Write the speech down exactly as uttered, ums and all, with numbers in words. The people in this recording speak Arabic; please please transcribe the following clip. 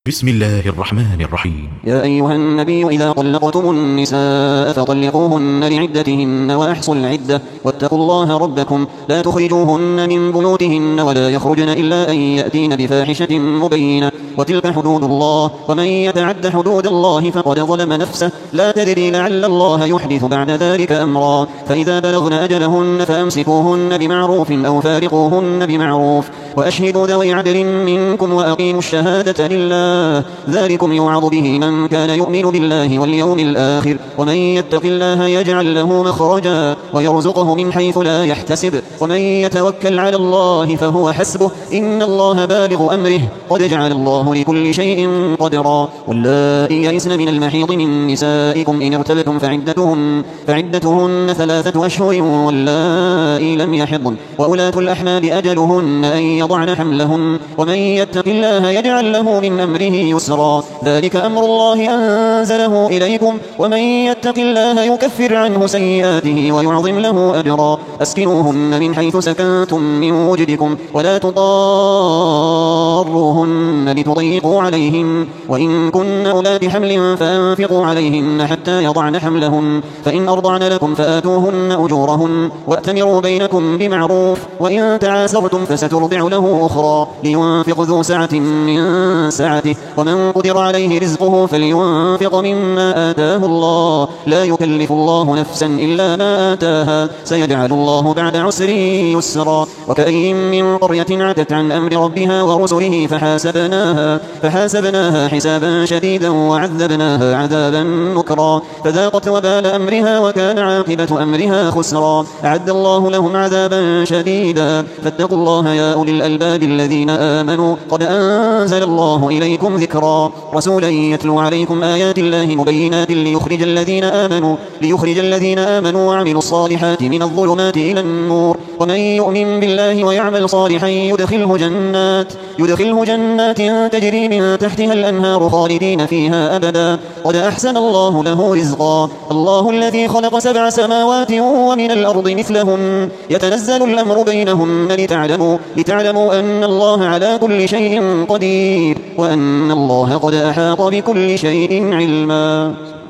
بسم الله الرحمن الرحيم. يا أيها النبي إذا طلقتم النساء فطلقوهن لعدتهن وأحصوا العدة واتقوا الله ربكم لا تخرجوهن من بيوتهن ولا يخرجن إلا أن يأتين بفاحشة مبينة وتلك حدود الله ومن يتعد حدود الله فقد ظلم نفسه لا تدري لعل الله يحدث بعد ذلك أمرا فإذا بلغن أجلهن فأمسكوهن بمعروف أو فارقوهن بمعروف وأشهدوا ذوي عدل منكم وأقيموا الشهادة لله ذلكم يوعظ به من كان يؤمن بالله واليوم الآخر ومن يتق الله يجعل له مخرجا ويرزقه من حيث لا يحتسب ومن يتوكل على الله فهو حسبه إن الله بالغ أمره قد جعل الله لكل شيء قدرا واللائي يئسن من المحيض من نسائكم إن ارتبتم فعدتهن, فعدتهن ثلاثة أشهر واللائي لم يحضن وأولاة الأحمال أجلهن أن يضعن حملهن ومن يتق الله يجعل له من أمره يسرا ذلك أمر الله أنزله إليكم ومن يتق الله يكفر عنه سيئاته ويعظم له أجرا أسكنوهن من حيث سكنتم من وجدكم ولا تضاروهن لتضيقوا عليهن وإن كن أولاد حمل فأنفقوا عليهن حتى يضعن حملهن فإن أرضعن لكم فآتوهن أجورهن وأتمروا بينكم بمعروف وإن تعاسرتم فسترضع له أخرى لينفق ذو سعة من سعته ومن قدر عليه رزقه فلينفق مما آتاه الله لا يكلف الله نفسا إلا ما آتاها سيجعل الله بعد عسر يسرا وكأي من قرية عتت عن أمر ربها ورسله فحاسبناها, فحاسبناها حسابا شديدا وعذبناها عذابا نكرا فذاقت وبال أمرها وكان عاقبة أمرها خسرا أعد الله لهم عذابا شديدا فاتقوا الله يا أولي الألباب الذين آمنوا قد أنزل الله إليكم ذكرا رسولا يتلو عليكم آيات الله مبينات ليخرج الذين آمنوا, ليخرج الذين آمنوا وعملوا الصالحات من الظلمات إلى النور ومن يؤمن بالله ويعمل صالحا يدخله جنات, يدخله جنات تجري من تحتها الأنهار خالدين فيها أبدا قد أحسن الله له رزقا الله الذي خلق سبع سماوات ومن الأرض مثلهن يتنزل الأمر بينهن لتعلموا, لتعلموا أن الله على كل شيء قدير وأن الله قد أحاط بكل شيء علما.